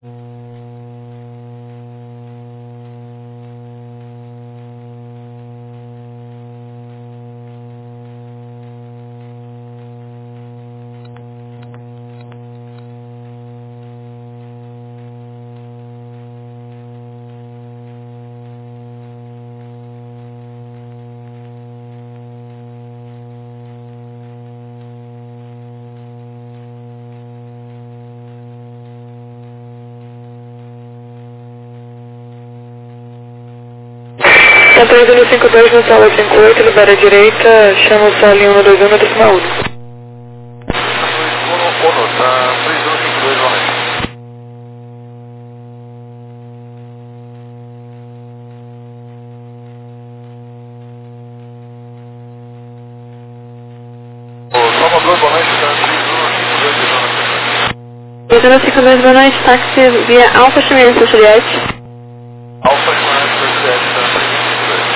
Centro 52 na sala 58, libera a direita, chama o sala 121 na décima única. 3152, valente. Salvador, boa noite, 3152, boa noite, táxi via Alfa Chimento, Juliette. Alfa Chimento, Juliette, 3152.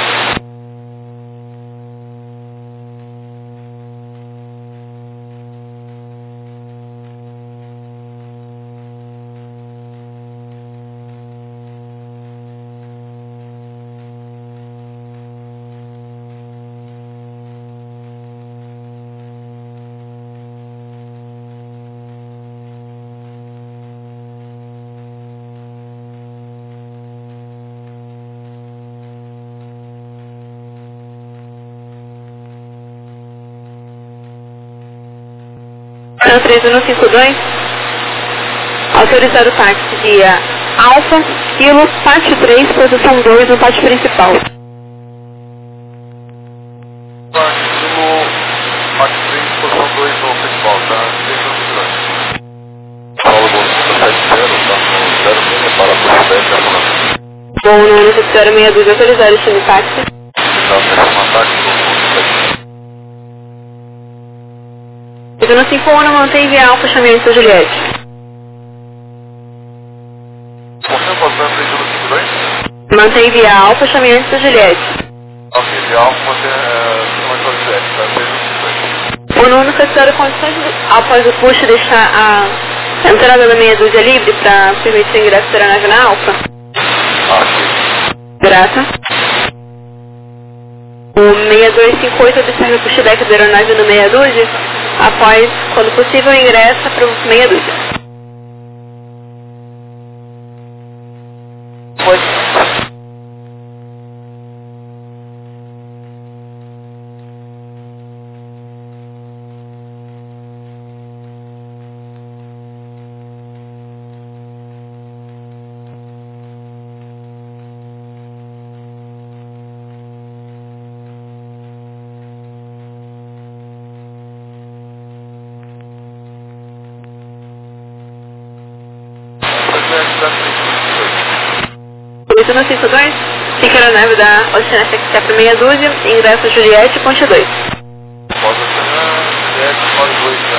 Centro 3152, autorizado o táxi via Alfa, Kilo, pátio 3, posição 2 no pátio principal. Kilo, parte 3, posição 2 no principal, tá? 3152. Paulo Bolsonaro, 70, tá? 06, para a 7, Bom, no necessário 62, autorizado este no táxi. tá? Uma táxi, 3151, mantém via Alfa Chimento, Juliette. Confirma passando 3152? Mantém via Alfa Chimento, Juliette. Ok, de Alfa, você não é só 7, tá? 3152. O nono necessário condições após o push deixar a entrada da meia dúzia livre para permitir o ingresso da aeronave na Alfa. Ok. Grata. O 6258 observa o push deck da aeronave no meia dúzia após, quando possível, ingressa para o meia dúzia. Foi. Polícia no 52, fica a aeronave da Oceana XT para meia dúzia, ingresso Juliette, ponte 2. Pode assinar, 7, pode 2, tá?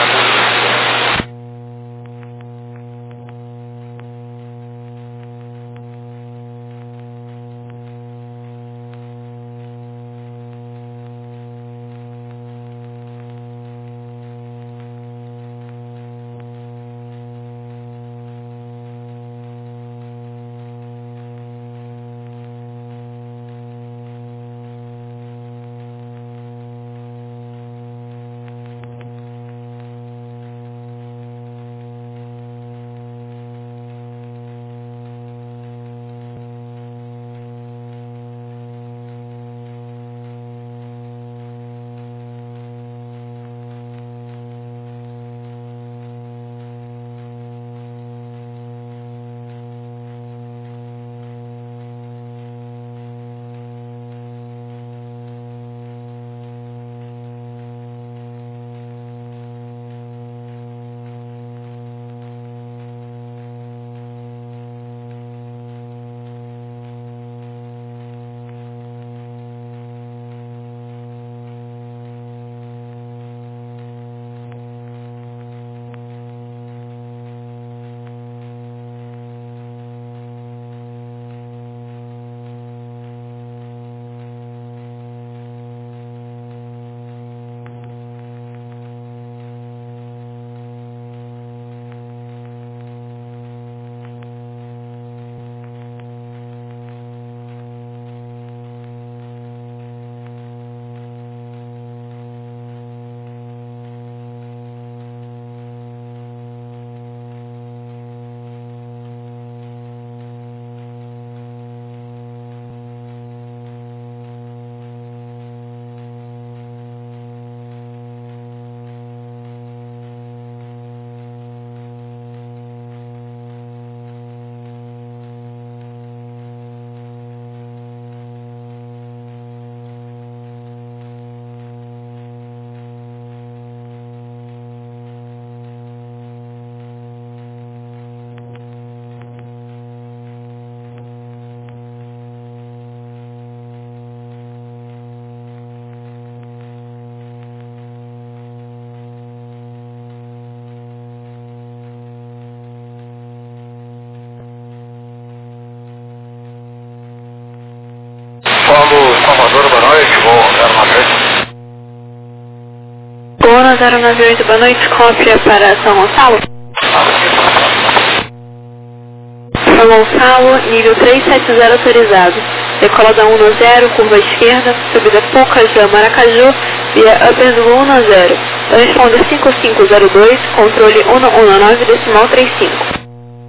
1098, boa noite, cópia para São Gonçalo. São Gonçalo, nível 370 autorizado. Decola da 190, curva esquerda, subida Pucajã, Maracaju, via Upper do 190. Transponder 5502, controle 119, decimal 35.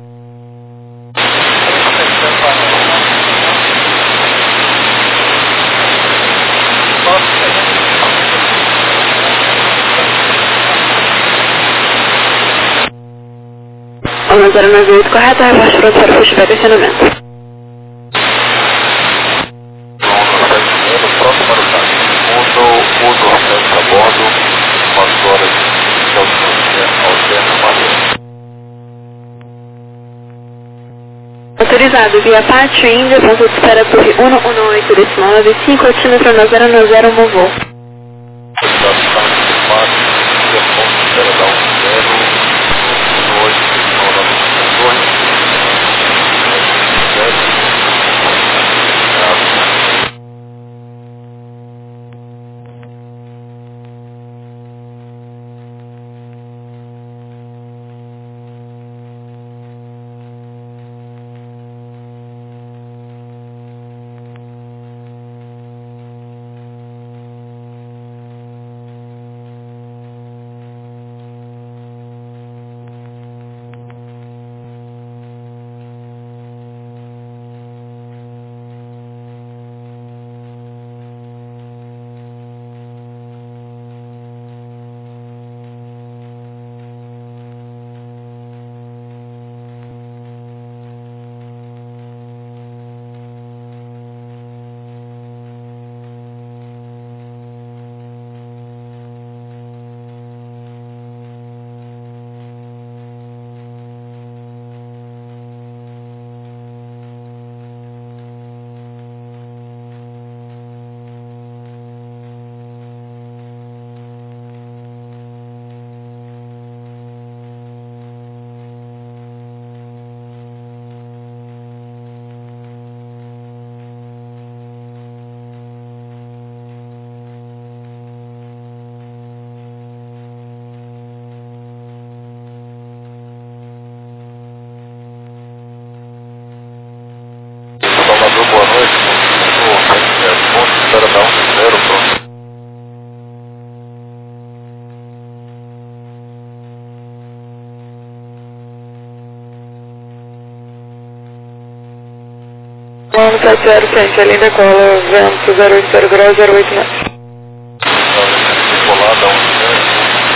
O 1098 correto, reporte pronto para o feedback e acionamento. Próximo para o táxi. Uso a bordo, 4 horas de autonomia, alterna Maria. Autorizado via Pátio Índia, ponto de espera por 118, decimal 95, altímetro 9090, movou. Estado de carro de 4, ponto de espera da 10, 8, decimal 92, Salvador, boa noite. Ponto de espera da 190, pronto. Vamos 70 frente, além da cola, vento 080 graus 08 metros. Decolada 190.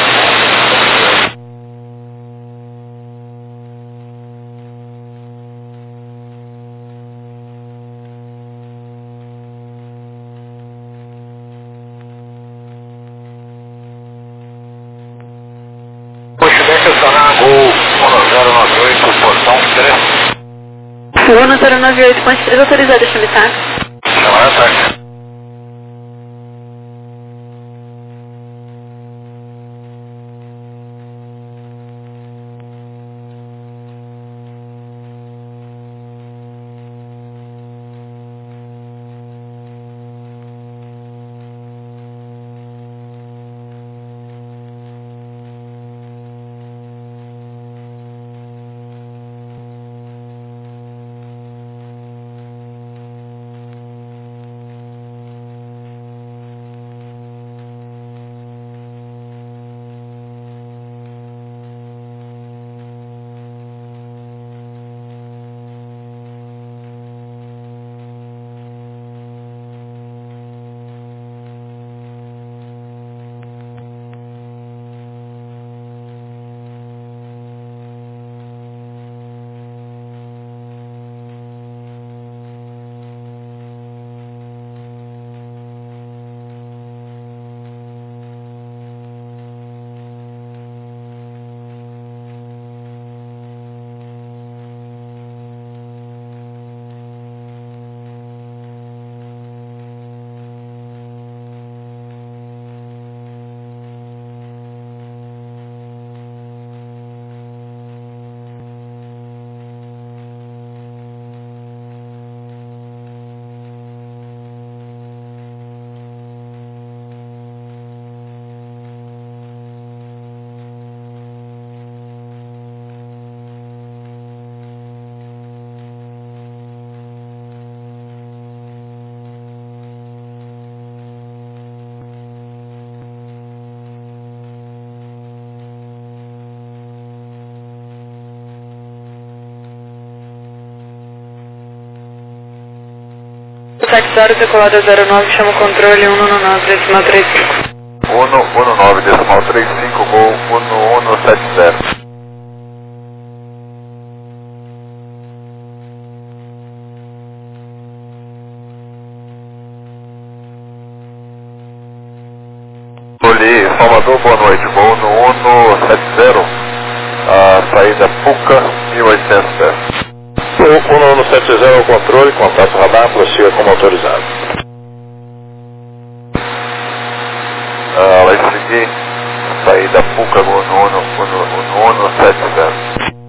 Pushback acionar Gol 1098, portão 3. Gol 1098, ponte 3 autorizado, deixa-me tá? Chamar ataque. Táxi decolada 09, chama o controle 119,35. 119,35, voo 1170. Olhei, Salvador, boa noite, voo no 170, a saída PUCA 1800 pés. O 1170 ao controle, contato radar, prossiga como autorizado. Vai seguir, saída PUCA no 170.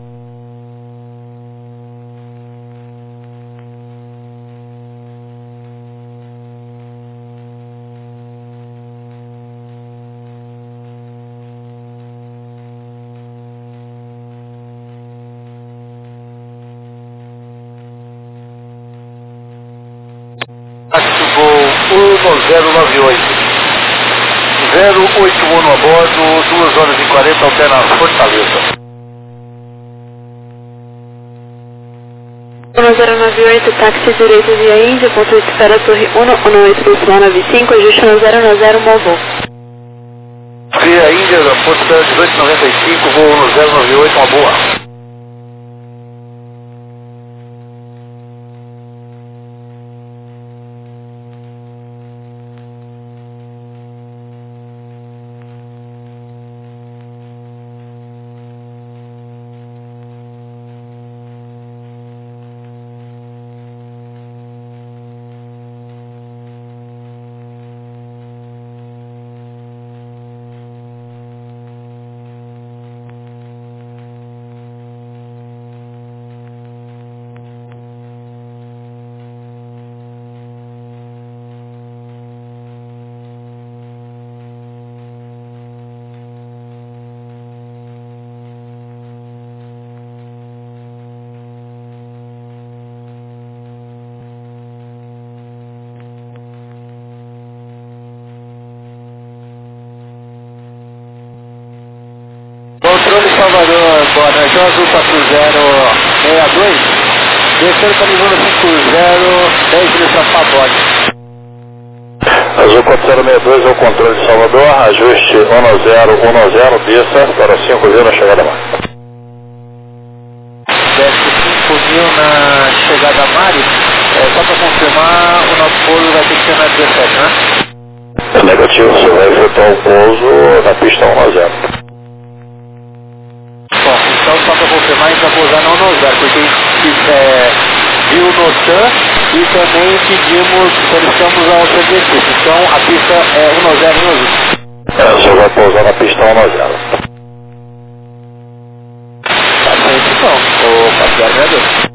Táxi voo 1098. 081 a bordo, 2 horas e 40, alterna Fortaleza. 1098, táxi direito via Índia, ponto de espera Torre 11895, ajuste no 090, Movo. Via Índia, ponto de espera 1895, voo no 098, uma boa. Controle Salvador, boa noite, Azul 4062, descendo caminhando 50, 10 direção Pabode. Azul 4062 ao controle de Salvador, ajuste 1010, desça para 50 na chegada a mar. Desce 5000 na chegada a Mari, só para confirmar, o nosso pouso vai ter que ser na 17, né? É negativo, você vai efetuar o pouso na pista 10. Bom, então só para confirmar, a gente vai pousar no 10, porque a gente viu no TAN e também pedimos, solicitamos a outra exercício. Então a pista é 10 em uso. Você vai pousar na pista 10. Tá certo então, o 4062.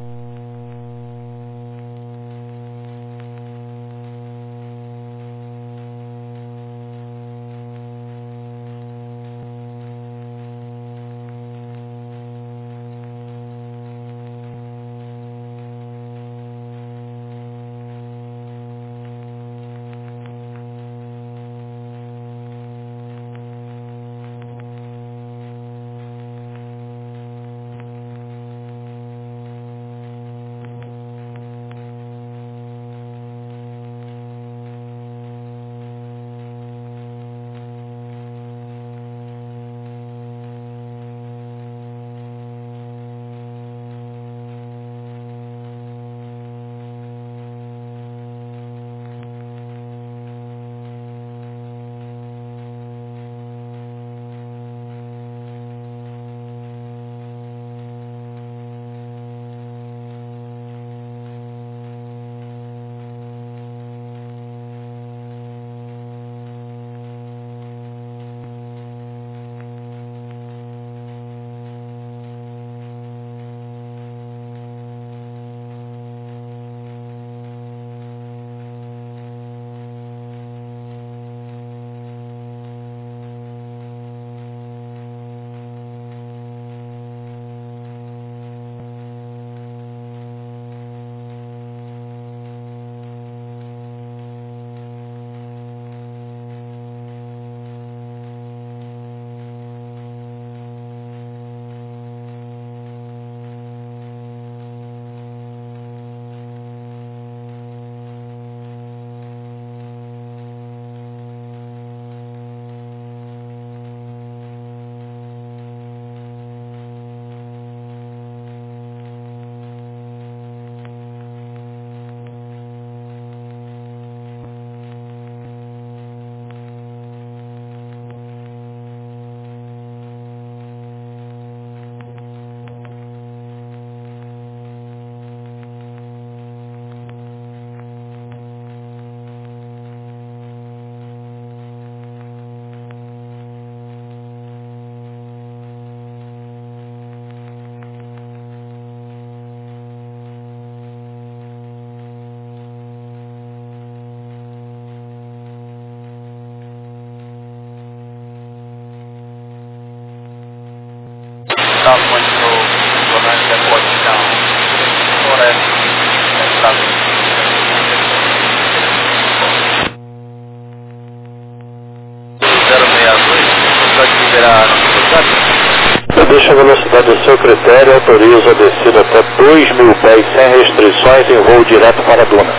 a velocidade do seu critério, autoriza a descida até 2.000 pés sem restrições em voo direto para a duna.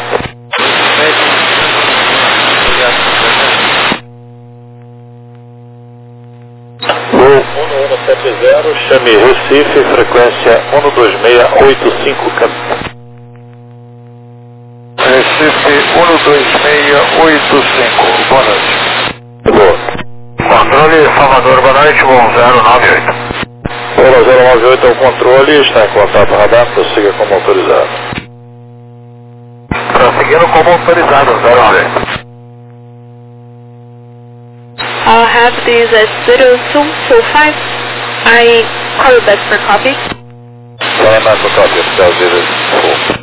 Voo 1170, chame Recife, frequência 12685 Recife 12685, boa noite. Boa. Controle Salvador, boa noite, voo 098. Voo 098 é o controle, está em contato radar, prossiga como autorizado. Prosseguindo como autorizado, 098. I'll have these at 0245. I call you back for copy. Fala mais para copy, está ouvindo.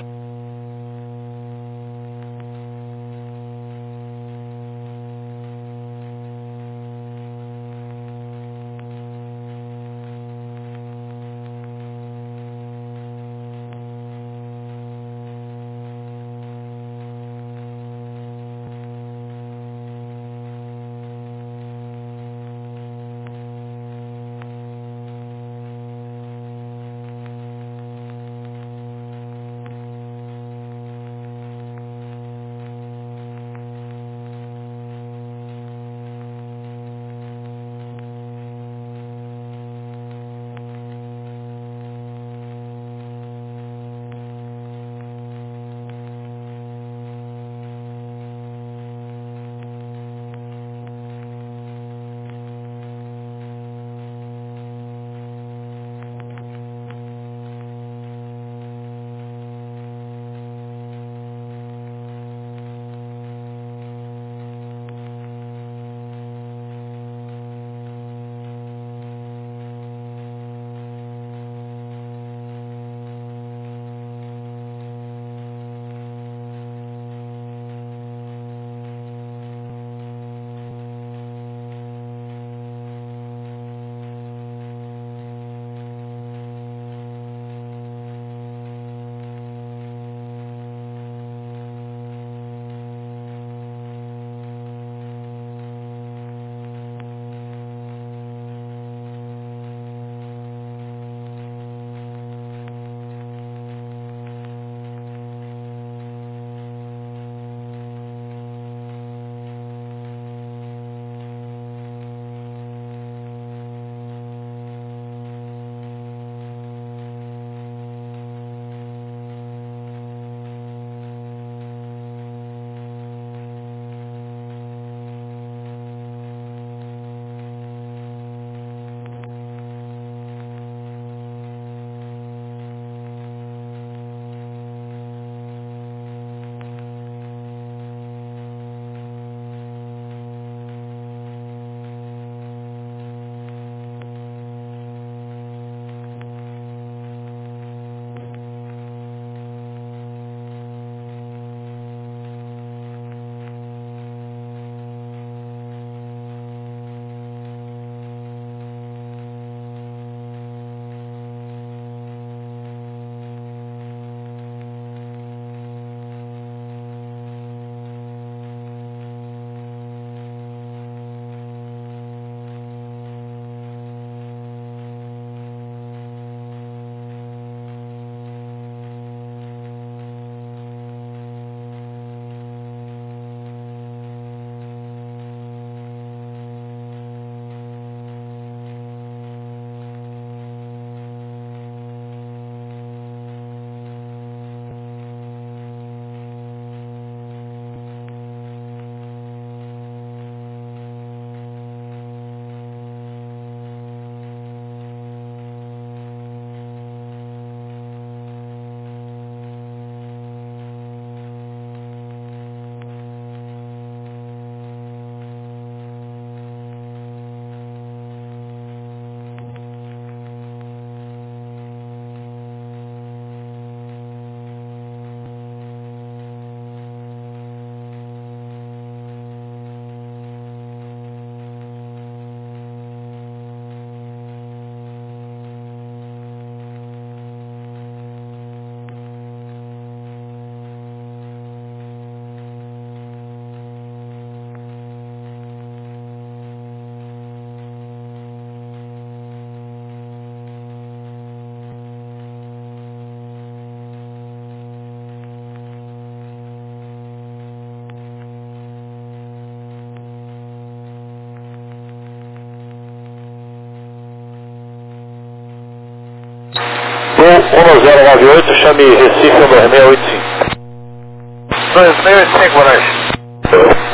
1098, chame Recife ao 2685. 2685, boa noite.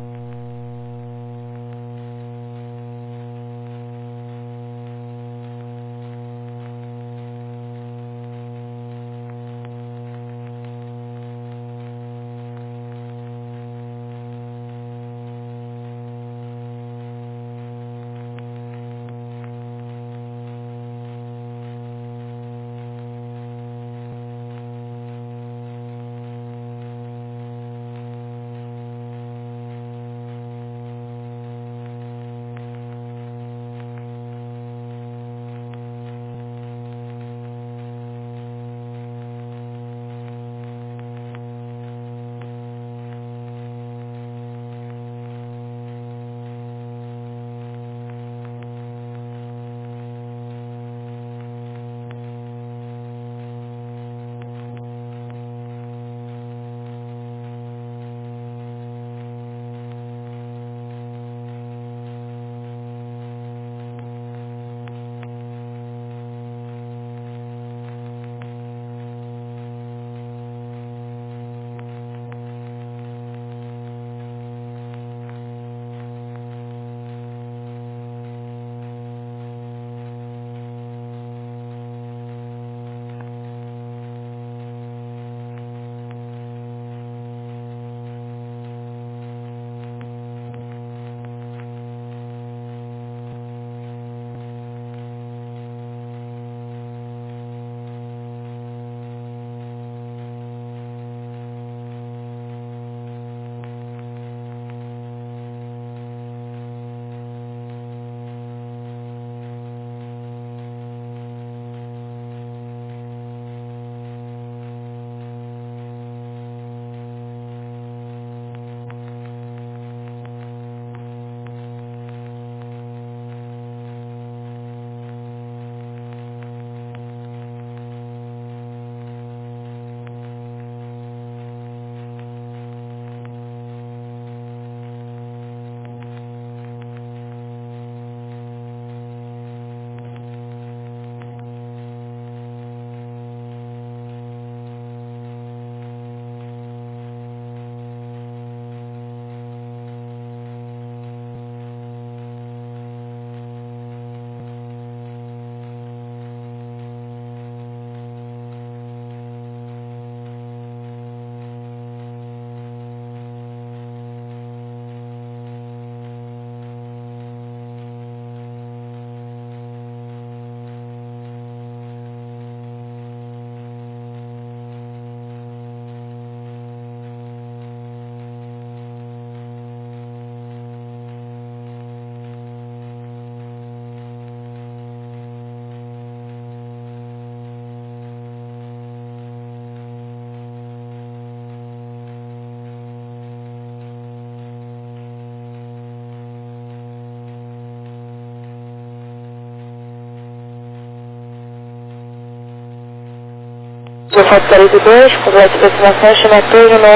Foto 42, complete aproximação, chama turno no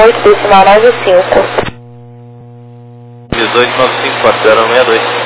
8,95. 18954062.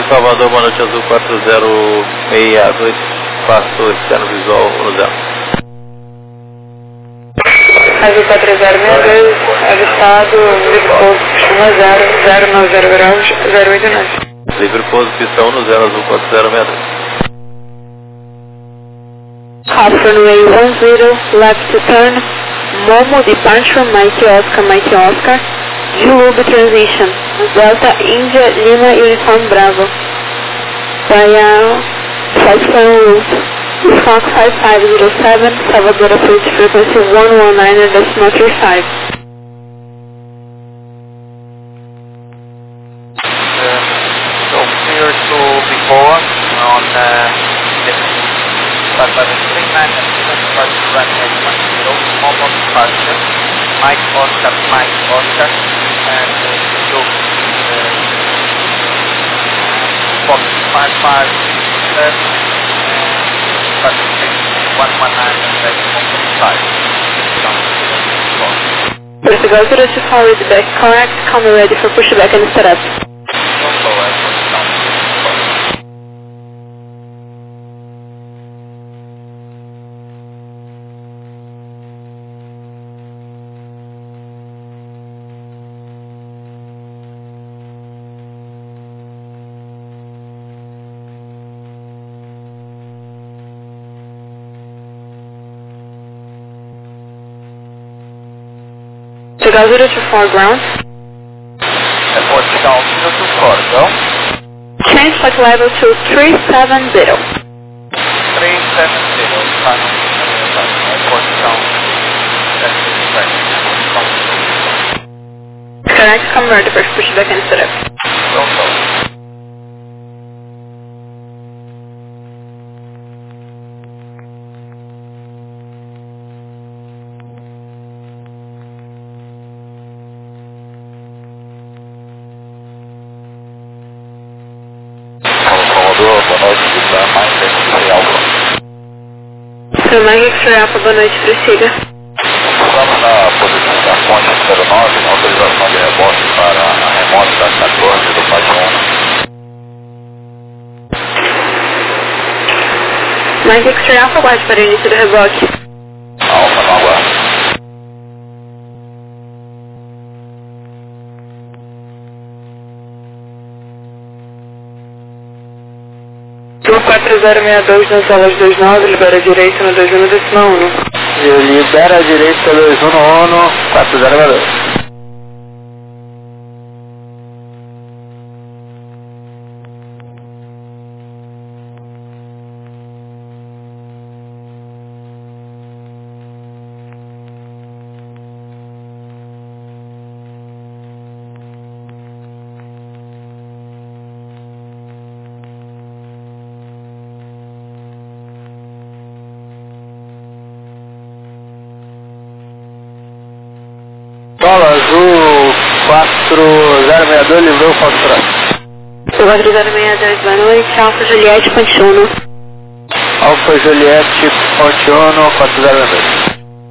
Salvador, boa noite, Azul 4062, passou externo visual 10. Azul 4062, avistado, livre pouso, 10, 090 graus, 089. Livre pouso, pista 10, Azul 4062. Half runway 10, left to turn, Momo departure, Mike Oscar, Julub transition, Delta India Lima Uniform Bravo, via flight plan route, Fox 5507, Salvador approach frequency 119.35. So clear to before on Starbucks 39 and departure runway 10, Momo departure, Mike Oscar, and look, Fox 5507, but 119 and that's 1.5. Portugal 024 with back correct, come ready for pushback and setup. Don't go airport down. Portugal 024 ground. Portugal 024, go. Change flight level to 370. 370, final Portugal. Correct, come ready for pushback and setup. Don't go. Mike X-Ray Alpha, boa noite, prossiga. Estamos na posição da ponte 09, autorização de rebote para a remota da 14 do Paz 1. Mike X-Ray Alpha, guarde para o início do rebote. Alfa, não aguardo. Tour 4062 nas salas 29, libera a direita no 21.1. Libera a direita 211, 4062. Solo Azul 4062, livrou fatura. Tour 4062, boa noite, Alfa Juliette, ponte 1. Alfa Juliette, ponte 1, 4062.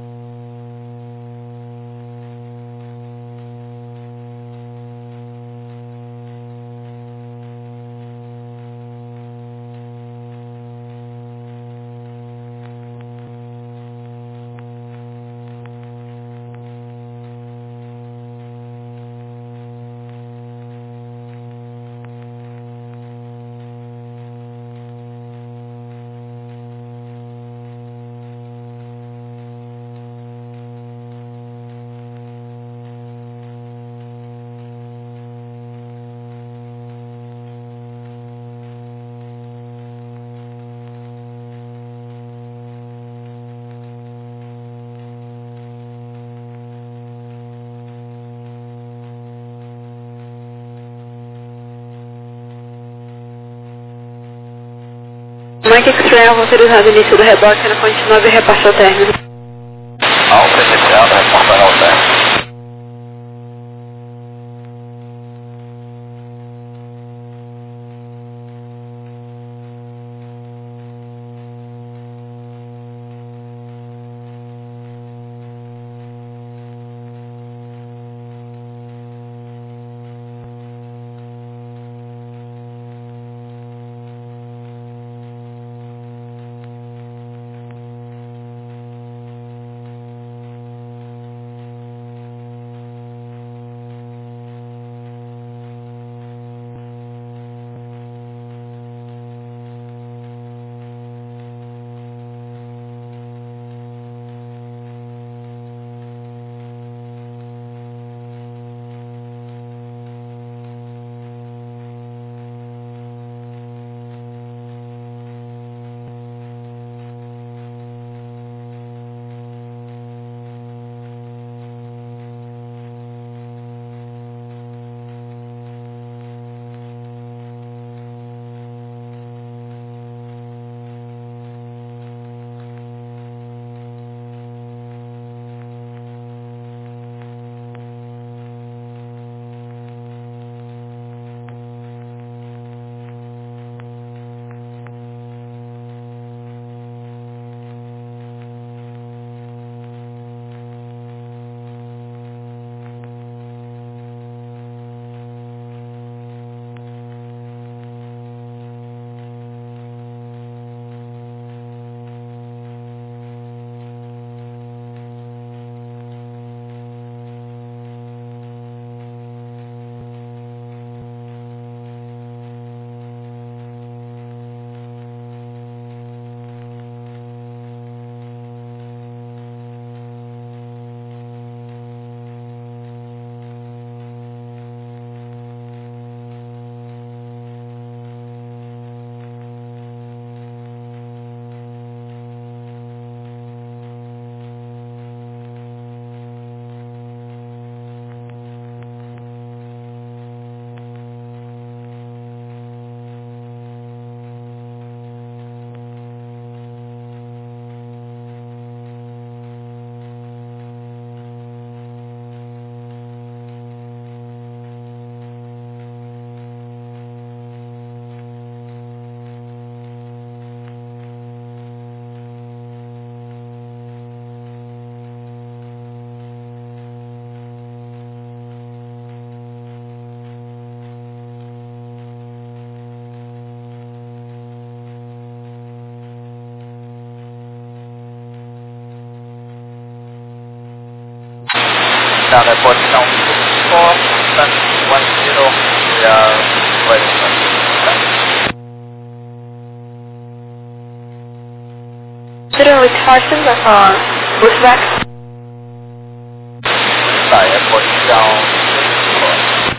Mike X-Ray Alpha, autorizado início do rebote na ponte 9 e repasse ao término. Alfa iniciada, reportando ao término. Down at port down 64, descent 10, we are ready for descent. 0 with Horton, pushback. Sorry, at port down 64.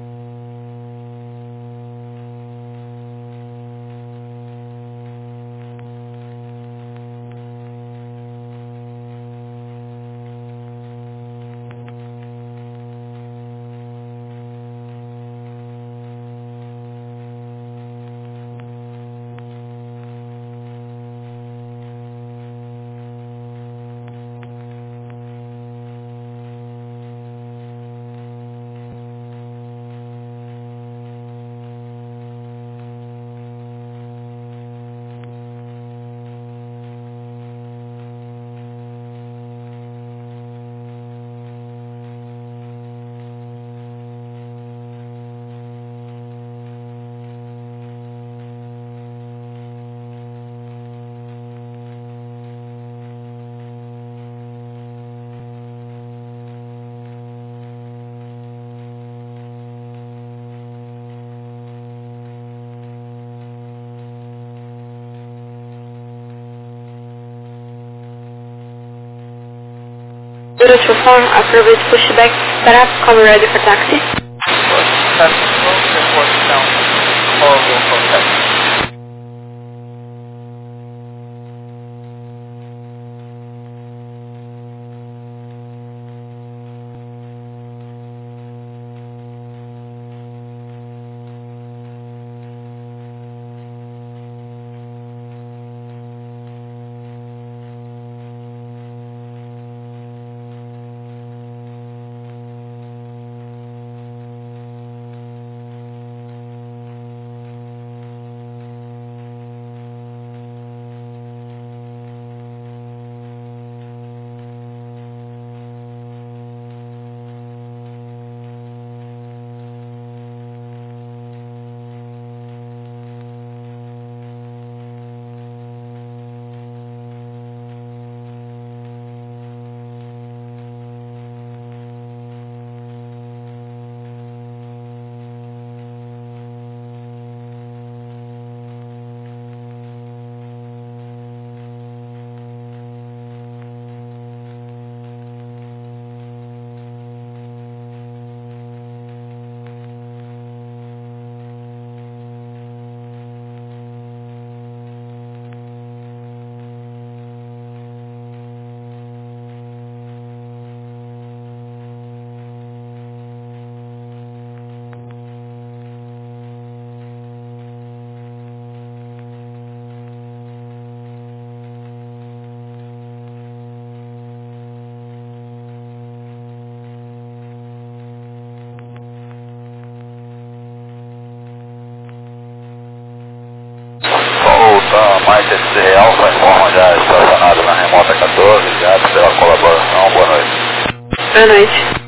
To perform a previous pushback, perhaps come ready for taxi. Descent at port down 4 will protect. Mais esse real, só informa já estacionado na remota 14, obrigado pela colaboração, boa noite. Boa noite.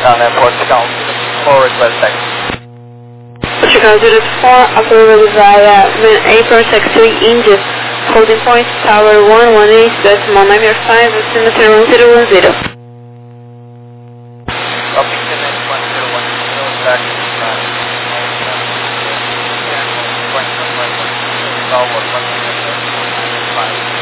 Portugal 4 request taxi. Portugal 04, approved via April taxi to India, holding point tower 118.905, altimeter 1010. Copy, connect 1010, taxi, tower 118.905.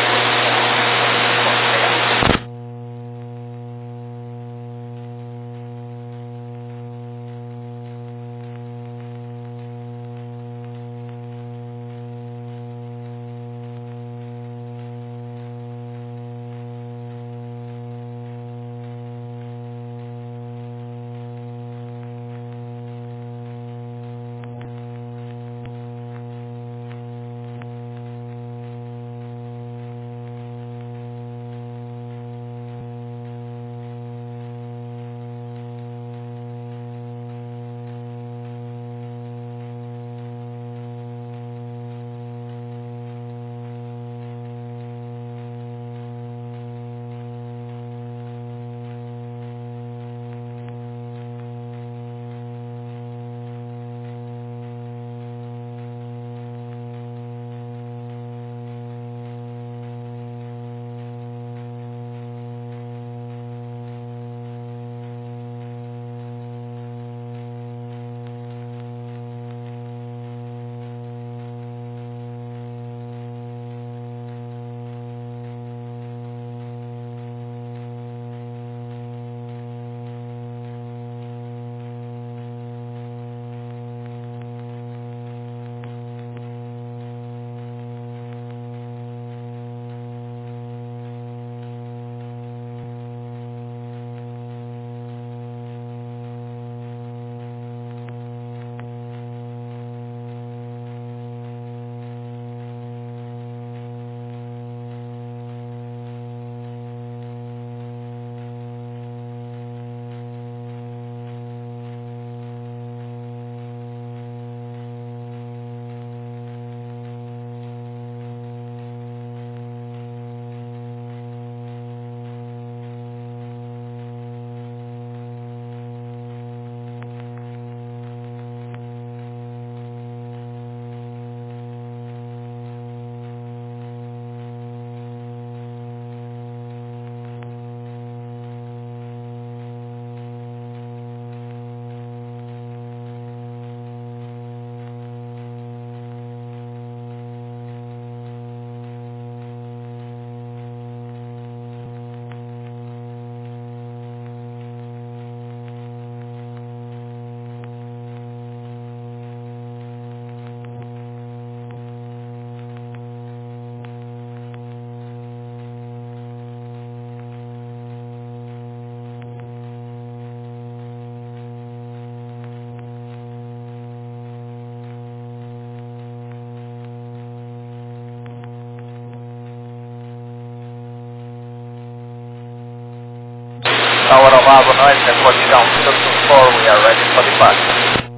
Tower of Avo Noise and Portugal 024, we are ready for departure.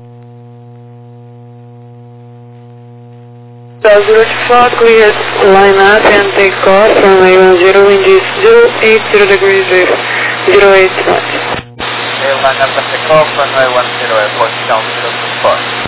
024, clear line up and take off from A10, wind is 080 degrees with 08 knots. Line up and take off, runway 10 at Portugal 024.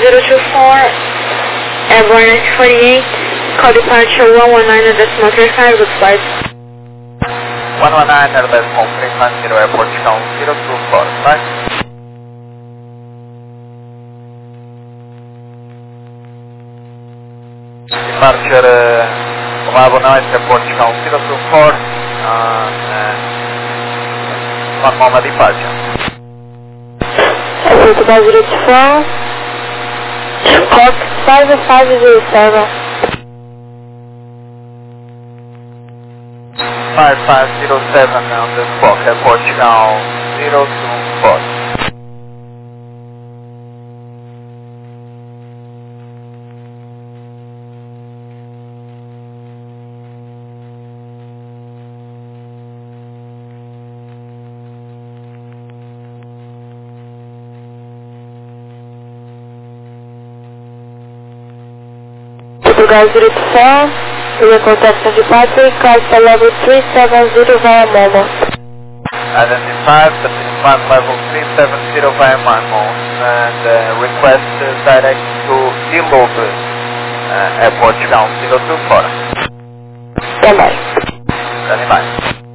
Airborne 948, call departure 119.35, good flight. 119.350, airport count 024, right? Departure 119, airport count 024, one moment departure. Airport 024, clock 5507. 5507 on the spot, airport count 024. Portugal 024, we will contact St. Patrick, Alpha level 370 via Momo. Identified, but level 370 via Momo, and request direct to Dilob, airport count 024. Stand by. Standing by.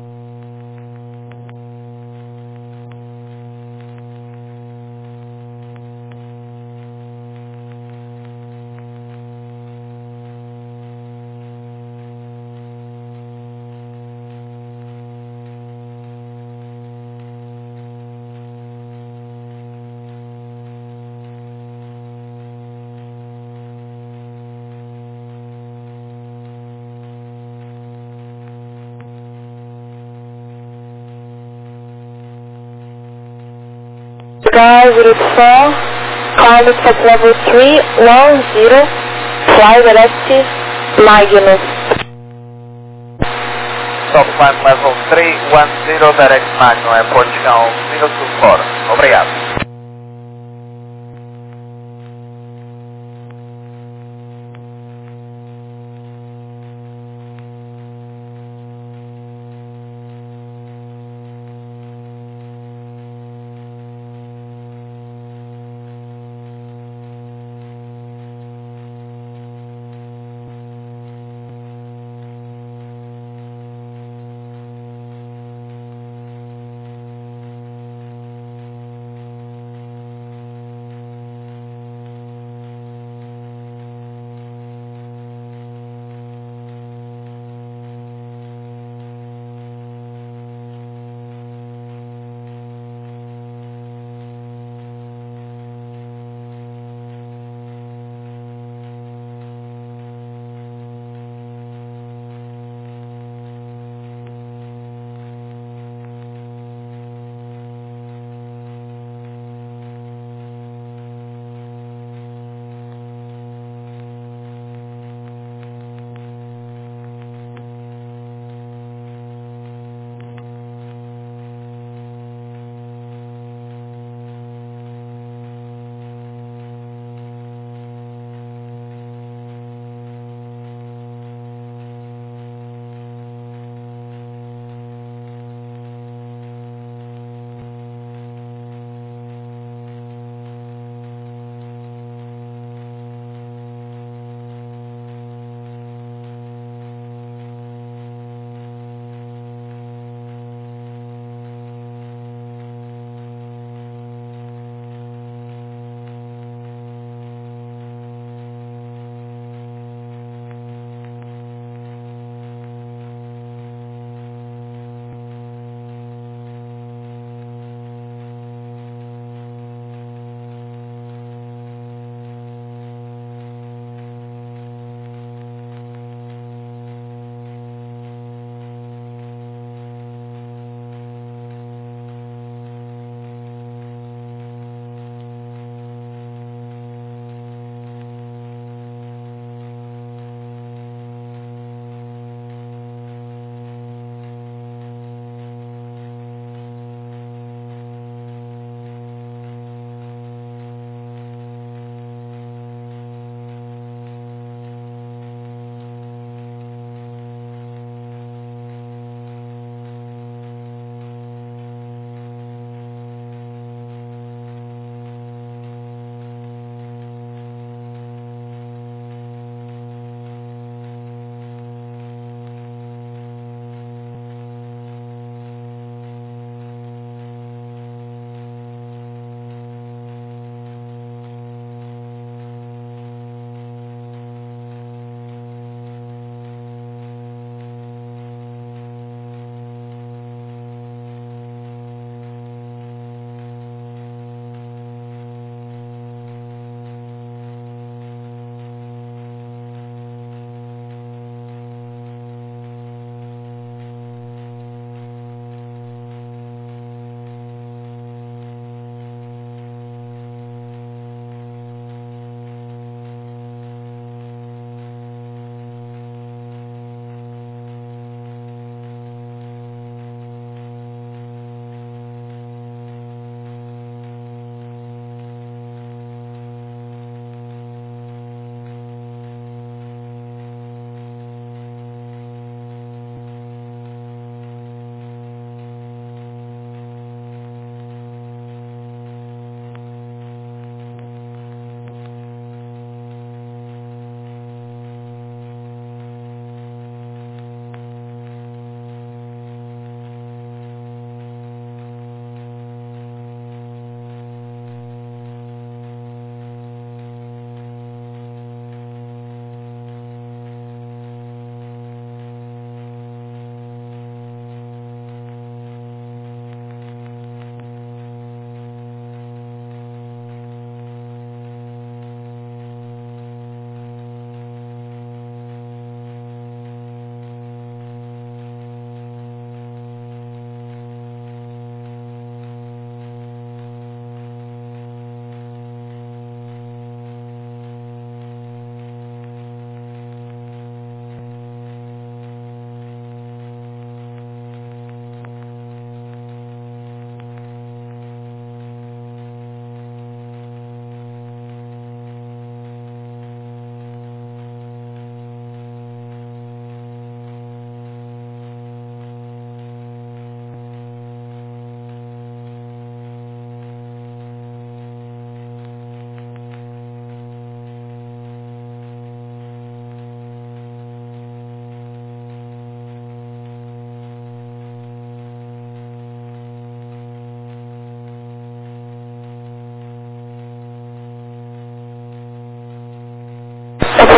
Portugal 024, climate at level 310, fly directive Magnus. Stop climb level 310, direct Magno, airport count 024. Obrigado.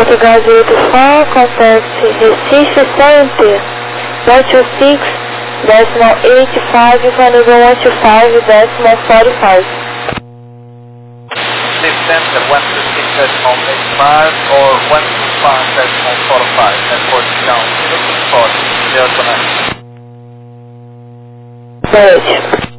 Portugal 84, contact Recife Center, 126.85, Flamengo 125.45. Center 126.85 or 125.45 and Portugal, looking for the connect. Beijo.